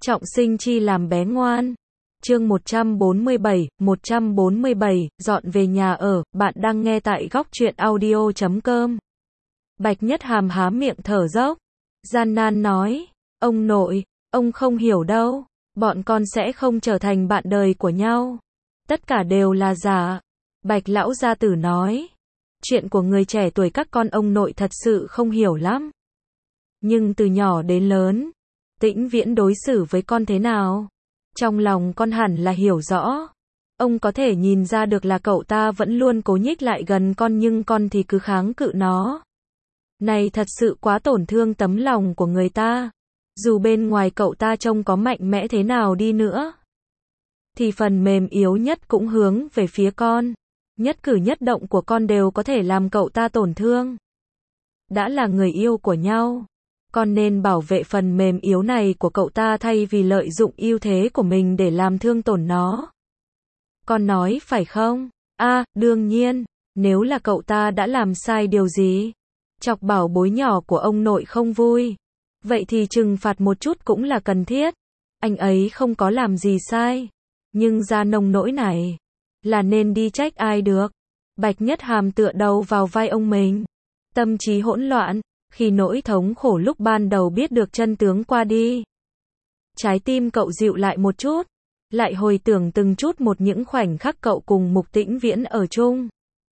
Trọng sinh chi làm bé ngoan. Chương 147, dọn về nhà ở, bạn đang nghe tại góc truyện audio.com. Bạch Nhất Hàm há miệng thở dốc, gian nan nói, ông nội, ông không hiểu đâu, bọn con sẽ không trở thành bạn đời của nhau. Tất cả đều là giả. Bạch Lão Gia Tử nói, chuyện của người trẻ tuổi các con ông nội thật sự không hiểu lắm. Nhưng từ nhỏ đến lớn, Tĩnh Viễn đối xử với con thế nào? Trong lòng con hẳn là hiểu rõ. Ông có thể nhìn ra được là cậu ta vẫn luôn cố nhích lại gần con nhưng con thì cứ kháng cự nó. Này thật sự quá tổn thương tấm lòng của người ta. Dù bên ngoài cậu ta trông có mạnh mẽ thế nào đi nữa, thì phần mềm yếu nhất cũng hướng về phía con. Nhất cử nhất động của con đều có thể làm cậu ta tổn thương. Đã là người yêu của nhau, con nên bảo vệ phần mềm yếu này của cậu ta thay vì lợi dụng ưu thế của mình để làm thương tổn nó. Con nói phải không? Đương nhiên, nếu là cậu ta đã làm sai điều gì, chọc bảo bối nhỏ của ông nội không vui, vậy thì trừng phạt một chút cũng là cần thiết. Anh ấy không có làm gì sai, nhưng ra nông nỗi này, là nên đi trách ai được. Bạch Nhất Hàm tựa đầu vào vai ông mình, tâm trí hỗn loạn, khi nỗi thống khổ lúc ban đầu biết được chân tướng qua đi. Trái tim cậu dịu lại một chút, lại hồi tưởng từng chút một những khoảnh khắc cậu cùng Mục Tĩnh Viễn ở chung.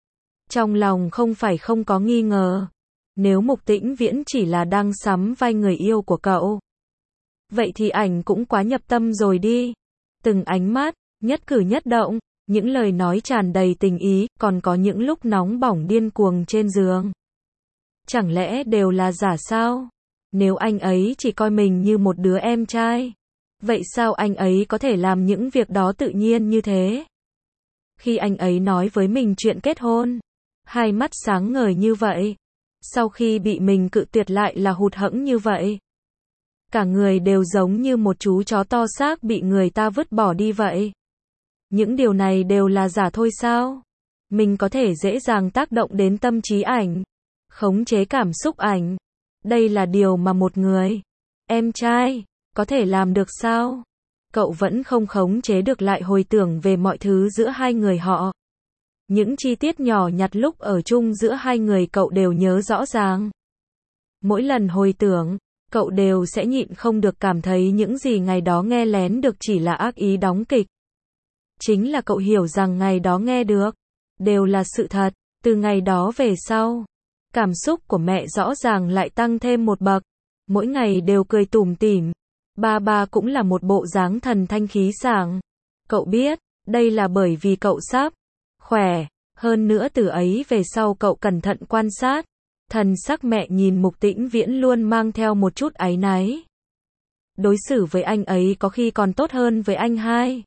Trong lòng không phải không có nghi ngờ, nếu Mục Tĩnh Viễn chỉ là đang sắm vai người yêu của cậu, vậy thì ảnh cũng quá nhập tâm rồi đi. Từng ánh mắt, nhất cử nhất động, những lời nói tràn đầy tình ý, còn có những lúc nóng bỏng điên cuồng trên giường. Chẳng lẽ đều là giả sao? Nếu anh ấy chỉ coi mình như một đứa em trai, vậy sao anh ấy có thể làm những việc đó tự nhiên như thế? Khi anh ấy nói với mình chuyện kết hôn, hai mắt sáng ngời như vậy. Sau khi bị mình cự tuyệt lại là hụt hẫng như vậy. Cả người đều giống như một chú chó to xác bị người ta vứt bỏ đi vậy. Những điều này đều là giả thôi sao? Mình có thể dễ dàng tác động đến tâm trí ảnh, khống chế cảm xúc ảnh. Đây là điều mà một người em trai có thể làm được sao? Cậu vẫn không khống chế được lại hồi tưởng về mọi thứ giữa hai người họ. Những chi tiết nhỏ nhặt lúc ở chung giữa hai người cậu đều nhớ rõ ràng. Mỗi lần hồi tưởng, cậu đều sẽ nhịn không được cảm thấy những gì ngày đó nghe lén được chỉ là ác ý đóng kịch. Chính là cậu hiểu rằng ngày đó nghe được, đều là sự thật. Từ ngày đó về sau, cảm xúc của mẹ rõ ràng lại tăng thêm một bậc. Mỗi ngày đều cười tủm tỉm. Ba cũng là một bộ dáng thần thanh khí sảng. Cậu biết, đây là bởi vì cậu sắp khỏe. Hơn nữa từ ấy về sau cậu cẩn thận quan sát. Thần sắc mẹ nhìn Mục Tĩnh Viễn luôn mang theo một chút áy náy. Đối xử với anh ấy có khi còn tốt hơn với anh hai.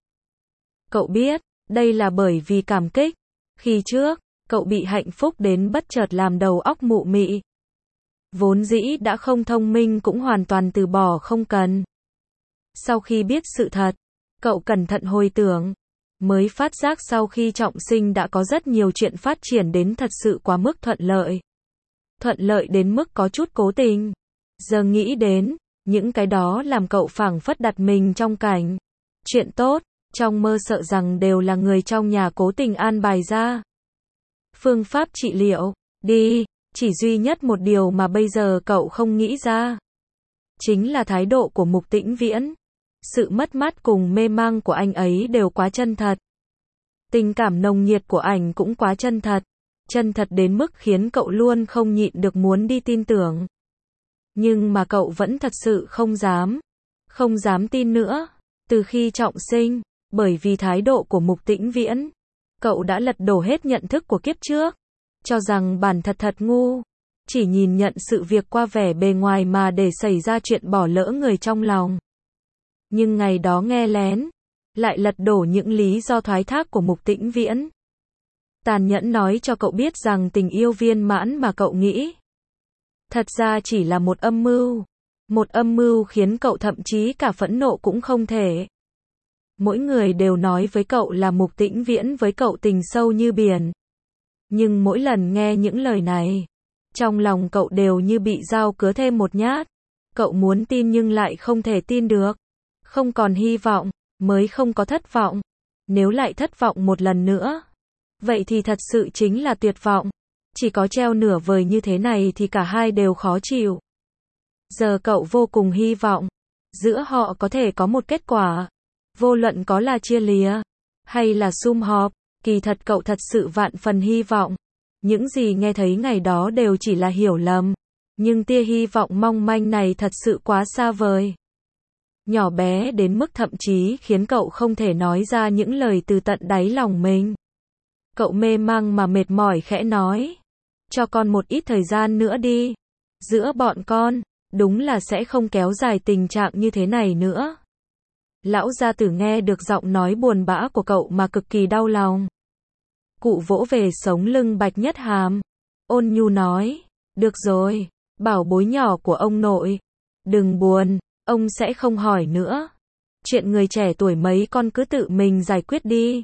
Cậu biết, đây là bởi vì cảm kích. Khi trước, cậu bị hạnh phúc đến bất chợt làm đầu óc mụ mị. Vốn dĩ đã không thông minh cũng hoàn toàn từ bỏ không cần. Sau khi biết sự thật, cậu cẩn thận hồi tưởng, mới phát giác sau khi trọng sinh đã có rất nhiều chuyện phát triển đến thật sự quá mức thuận lợi. Thuận lợi đến mức có chút cố tình. Giờ nghĩ đến, những cái đó làm cậu phảng phất đặt mình trong cảnh chuyện tốt, trong mơ sợ rằng đều là người trong nhà cố tình an bài ra. Phương pháp trị liệu, chỉ duy nhất một điều mà bây giờ cậu không nghĩ ra. Chính là thái độ của Mục Tĩnh Viễn. Sự mất mát cùng mê mang của anh ấy đều quá chân thật. Tình cảm nồng nhiệt của ảnh cũng quá chân thật. Chân thật đến mức khiến cậu luôn không nhịn được muốn đi tin tưởng. Nhưng mà cậu vẫn thật sự không dám tin nữa. Từ khi trọng sinh, bởi vì thái độ của Mục Tĩnh Viễn, cậu đã lật đổ hết nhận thức của kiếp trước. Cho rằng bản thật ngu. Chỉ nhìn nhận sự việc qua vẻ bề ngoài mà để xảy ra chuyện bỏ lỡ người trong lòng. Nhưng ngày đó nghe lén, lại lật đổ những lý do thoái thác của Mục Tĩnh Viễn. Tàn nhẫn nói cho cậu biết rằng tình yêu viên mãn mà cậu nghĩ, thật ra chỉ là một âm mưu. Một âm mưu khiến cậu thậm chí cả phẫn nộ cũng không thể. Mỗi người đều nói với cậu là Mục Tĩnh Viễn với cậu tình sâu như biển. Nhưng mỗi lần nghe những lời này, trong lòng cậu đều như bị dao cứa thêm một nhát. Cậu muốn tin nhưng lại không thể tin được. Không còn hy vọng, mới không có thất vọng. Nếu lại thất vọng một lần nữa, vậy thì thật sự chính là tuyệt vọng. Chỉ có treo nửa vời như thế này thì cả hai đều khó chịu. Giờ cậu vô cùng hy vọng, giữa họ có thể có một kết quả. Vô luận có là chia lìa, hay là sum họp, kỳ thật cậu thật sự vạn phần hy vọng. Những gì nghe thấy ngày đó đều chỉ là hiểu lầm. Nhưng tia hy vọng mong manh này thật sự quá xa vời. Nhỏ bé đến mức thậm chí khiến cậu không thể nói ra những lời từ tận đáy lòng mình. Cậu mê mang mà mệt mỏi khẽ nói. Cho con một ít thời gian nữa đi. Giữa bọn con, đúng là sẽ không kéo dài tình trạng như thế này nữa. Lão gia tử nghe được giọng nói buồn bã của cậu mà cực kỳ đau lòng. Cụ vỗ về sống lưng Bạch Nhất Hàm. Ôn nhu nói. Được rồi, bảo bối nhỏ của ông nội. Đừng buồn, ông sẽ không hỏi nữa. Chuyện người trẻ tuổi mấy con cứ tự mình giải quyết đi.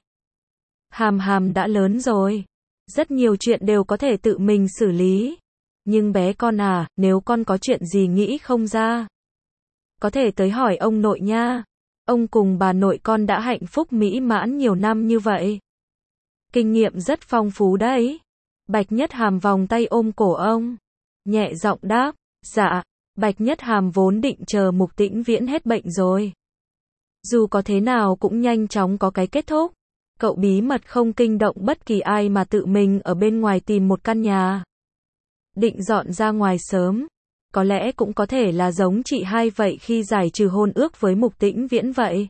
Hàm Hàm đã lớn rồi. Rất nhiều chuyện đều có thể tự mình xử lý. Nhưng bé con à, nếu con có chuyện gì nghĩ không ra, có thể tới hỏi ông nội nha. Ông cùng bà nội con đã hạnh phúc mỹ mãn nhiều năm như vậy. Kinh nghiệm rất phong phú đấy. Bạch Nhất Hàm vòng tay ôm cổ ông. Nhẹ giọng đáp. Dạ. Bạch Nhất Hàm vốn định chờ Mục Tĩnh Viễn hết bệnh rồi. Dù có thế nào cũng nhanh chóng có cái kết thúc. Cậu bí mật không kinh động bất kỳ ai mà tự mình ở bên ngoài tìm một căn nhà. Định dọn ra ngoài sớm. Có lẽ cũng có thể là giống chị hai vậy khi giải trừ hôn ước với Mục Tĩnh Viễn vậy.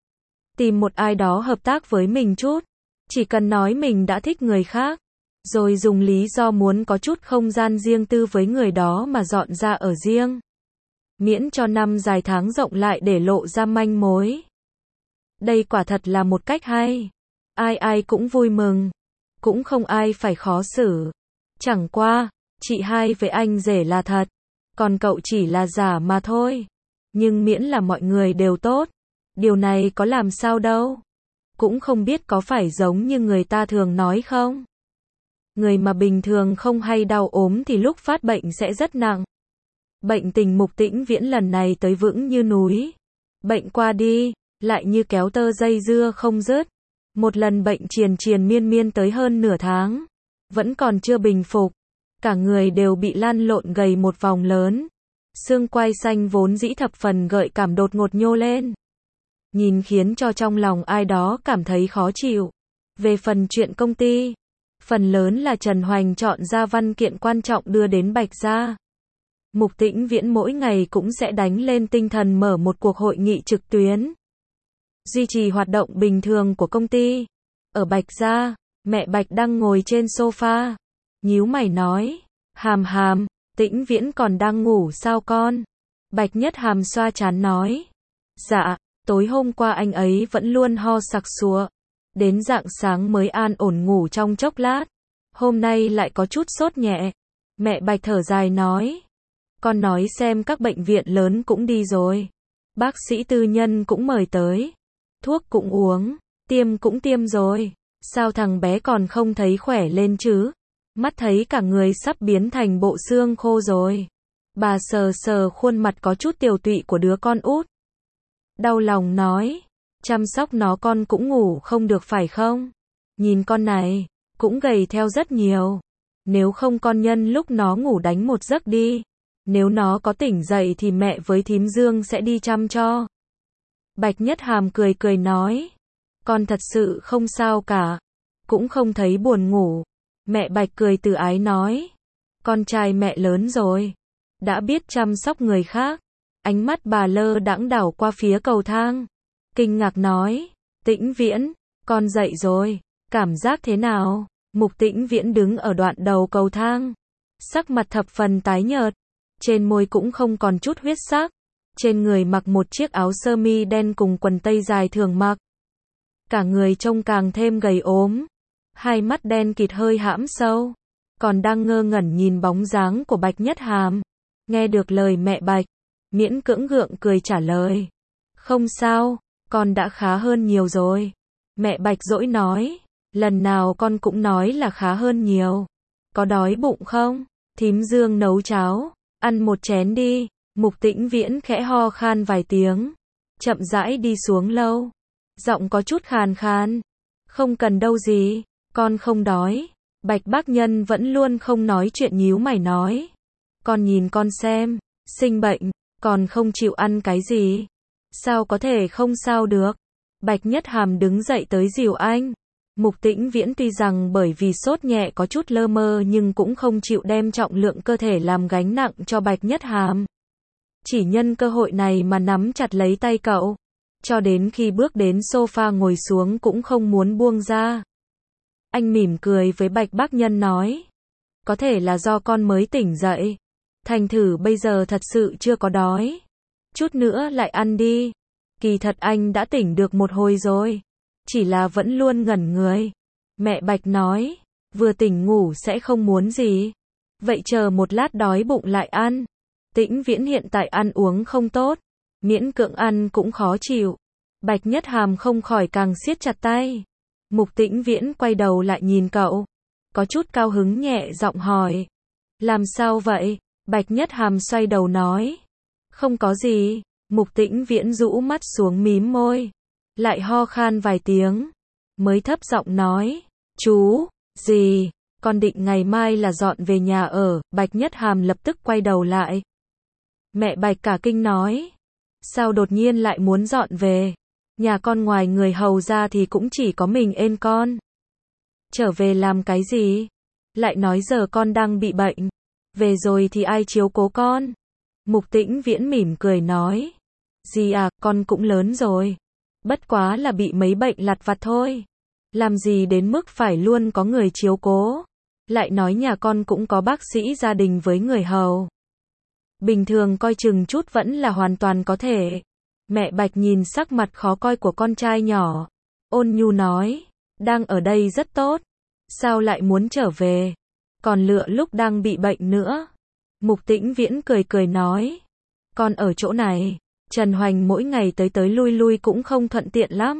Tìm một ai đó hợp tác với mình chút. Chỉ cần nói mình đã thích người khác. Rồi dùng lý do muốn có chút không gian riêng tư với người đó mà dọn ra ở riêng. Miễn cho năm dài tháng rộng lại để lộ ra manh mối. Đây quả thật là một cách hay. Ai ai cũng vui mừng. Cũng không ai phải khó xử. Chẳng qua, chị hai với anh rể là thật. Còn cậu chỉ là giả mà thôi. Nhưng miễn là mọi người đều tốt. Điều này có làm sao đâu. Cũng không biết có phải giống như người ta thường nói không. Người mà bình thường không hay đau ốm thì lúc phát bệnh sẽ rất nặng. Bệnh tình Mục Tĩnh Viễn lần này tới vững như núi. Bệnh qua đi, lại như kéo tơ dây dưa không dứt. Một lần bệnh triền miên miên tới hơn nửa tháng. Vẫn còn chưa bình phục. Cả người đều bị lăn lộn gầy một vòng lớn. Xương quai xanh vốn dĩ thập phần gợi cảm đột ngột nhô lên. Nhìn khiến cho trong lòng ai đó cảm thấy khó chịu. Về phần chuyện công ty, phần lớn là Trần Hoành chọn ra văn kiện quan trọng đưa đến Bạch Gia. Mục Tĩnh Viễn mỗi ngày cũng sẽ đánh lên tinh thần mở một cuộc hội nghị trực tuyến. Duy trì hoạt động bình thường của công ty. Ở Bạch Gia, mẹ Bạch đang ngồi trên sofa. Nhíu mày nói. Hàm Hàm, Tĩnh Viễn còn đang ngủ sao con? Bạch Nhất Hàm xoa trán nói. Dạ, tối hôm qua anh ấy vẫn luôn ho sặc sụa. Đến rạng sáng mới an ổn ngủ trong chốc lát. Hôm nay lại có chút sốt nhẹ. Mẹ Bạch thở dài nói. Con nói xem các bệnh viện lớn cũng đi rồi. Bác sĩ tư nhân cũng mời tới. Thuốc cũng uống. Tiêm cũng tiêm rồi. Sao thằng bé còn không thấy khỏe lên chứ? Mắt thấy cả người sắp biến thành bộ xương khô rồi. Bà sờ sờ khuôn mặt có chút tiều tụy của đứa con út. Đau lòng nói. Chăm sóc nó con cũng ngủ không được phải không? Nhìn con này, cũng gầy theo rất nhiều. Nếu không con nhân lúc nó ngủ đánh một giấc đi. Nếu nó có tỉnh dậy thì mẹ với thím Dương sẽ đi chăm cho. Bạch Nhất Hàm cười cười nói. Con thật sự không sao cả. Cũng không thấy buồn ngủ. Mẹ Bạch cười từ ái nói. Con trai mẹ lớn rồi. Đã biết chăm sóc người khác. Ánh mắt bà lơ đãng đảo qua phía cầu thang. Kinh ngạc nói. Tĩnh Viễn, con dậy rồi. Cảm giác thế nào? Mục Tĩnh Viễn đứng ở đoạn đầu cầu thang. Sắc mặt thập phần tái nhợt. Trên môi cũng không còn chút huyết sắc. Trên người mặc một chiếc áo sơ mi đen cùng quần tây dài thường mặc. Cả người trông càng thêm gầy ốm. Hai mắt đen kịt hơi hãm sâu. Còn đang ngơ ngẩn nhìn bóng dáng của Bạch Nhất Hàm. Nghe được lời mẹ Bạch, miễn cưỡng gượng cười trả lời. Không sao, con đã khá hơn nhiều rồi. Mẹ Bạch dỗi nói. Lần nào con cũng nói là khá hơn nhiều. Có đói bụng không? Thím Dương nấu cháo. Ăn một chén đi. Mục Tĩnh Viễn khẽ ho khan vài tiếng. chậm rãi đi xuống lâu. Giọng có chút khàn khàn. Không cần đâu gì, con không đói. Bạch Bác Nhân vẫn luôn không nói chuyện nhíu mày nói. Con nhìn con xem, sinh bệnh, còn không chịu ăn cái gì. Sao có thể không sao được. Bạch Nhất Hàm đứng dậy tới dìu anh. Mục Tĩnh Viễn tuy rằng bởi vì sốt nhẹ có chút lơ mơ nhưng cũng không chịu đem trọng lượng cơ thể làm gánh nặng cho Bạch Nhất Hàm. Chỉ nhân cơ hội này mà nắm chặt lấy tay cậu. Cho đến khi bước đến sofa ngồi xuống cũng không muốn buông ra. Anh mỉm cười với Bạch Bác Nhân nói. Có thể là do con mới tỉnh dậy. Thành thử bây giờ thật sự chưa có đói. Chút nữa lại ăn đi. Kỳ thật anh đã tỉnh được một hồi rồi. Chỉ là vẫn luôn ngẩn người. Mẹ Bạch nói. Vừa tỉnh ngủ sẽ không muốn gì. Vậy chờ một lát đói bụng lại ăn. Tĩnh Viễn hiện tại ăn uống không tốt. Miễn cưỡng ăn cũng khó chịu. Bạch Nhất Hàm không khỏi càng siết chặt tay. Mục Tĩnh Viễn quay đầu lại nhìn cậu. Có chút cao hứng nhẹ giọng hỏi. Làm sao vậy? Bạch Nhất Hàm xoay đầu nói. Không có gì. Mục Tĩnh Viễn rũ mắt xuống mím môi. Lại ho khan vài tiếng. Mới thấp giọng nói. Chú, gì? Con định ngày mai là dọn về nhà ở. Bạch Nhất Hàm lập tức quay đầu lại. Mẹ Bạch cả kinh nói. Sao đột nhiên lại muốn dọn về? Nhà con ngoài người hầu ra thì cũng chỉ có mình ên con. Trở về làm cái gì? Lại nói giờ con đang bị bệnh. Về rồi thì ai chiếu cố con? Mục Tĩnh Viễn mỉm cười nói. Dì à, con cũng lớn rồi. Bất quá là bị mấy bệnh lặt vặt thôi. Làm gì đến mức phải luôn có người chiếu cố. Lại nói nhà con cũng có bác sĩ gia đình với người hầu. Bình thường coi chừng chút vẫn là hoàn toàn có thể. Mẹ Bạch nhìn sắc mặt khó coi của con trai nhỏ. Ôn nhu nói. Đang ở đây rất tốt. Sao lại muốn trở về? Còn lựa lúc đang bị bệnh nữa. Mục Tĩnh Viễn cười cười nói. Con ở chỗ này. Trần Hoành mỗi ngày tới tới lui lui cũng không thuận tiện lắm.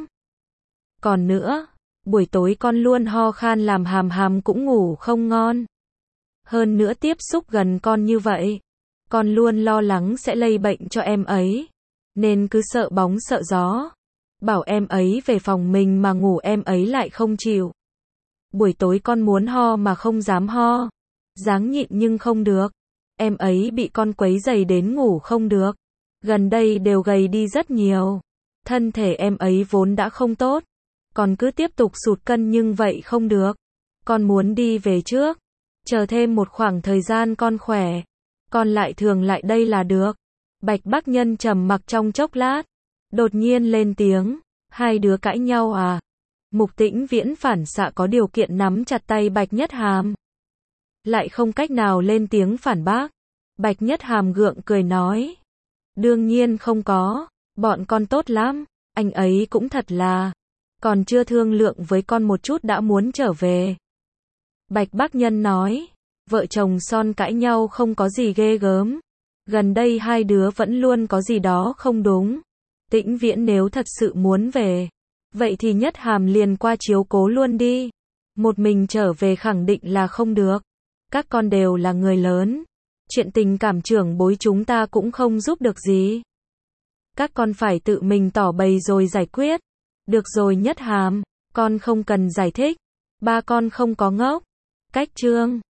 Còn nữa, buổi tối con luôn ho khan làm hàm hàm cũng ngủ không ngon. Hơn nữa tiếp xúc gần con như vậy. Con luôn lo lắng sẽ lây bệnh cho em ấy. Nên cứ sợ bóng sợ gió. Bảo em ấy về phòng mình mà ngủ em ấy lại không chịu. Buổi tối con muốn ho mà không dám ho. Dáng nhịn nhưng không được. Em ấy bị con quấy rầy đến ngủ không được. Gần đây đều gầy đi rất nhiều. Thân thể em ấy vốn đã không tốt. Còn cứ tiếp tục sụt cân nhưng vậy không được. Con muốn đi về trước. Chờ thêm một khoảng thời gian con khỏe. Con lại thường lại đây là được. Bạch Bác Nhân trầm mặc trong chốc lát. Đột nhiên lên tiếng. Hai đứa cãi nhau à? Mục Tĩnh Viễn phản xạ có điều kiện nắm chặt tay Bạch Nhất Hàm. Lại không cách nào lên tiếng phản bác. Bạch Nhất Hàm gượng cười nói. Đương nhiên không có. Bọn con tốt lắm. Anh ấy cũng thật là. Còn chưa thương lượng với con một chút đã muốn trở về. Bạch Bác Nhân nói. Vợ chồng son cãi nhau không có gì ghê gớm. Gần đây hai đứa vẫn luôn có gì đó không đúng. Tĩnh Viễn nếu thật sự muốn về. Vậy thì Nhất Hàm liền qua chiếu cố luôn đi. Một mình trở về khẳng định là không được. Các con đều là người lớn. Chuyện tình cảm trưởng bối chúng ta cũng không giúp được gì. Các con phải tự mình tỏ bày rồi giải quyết. Được rồi Nhất Hàm, con không cần giải thích. Ba con không có ngốc. Cách chương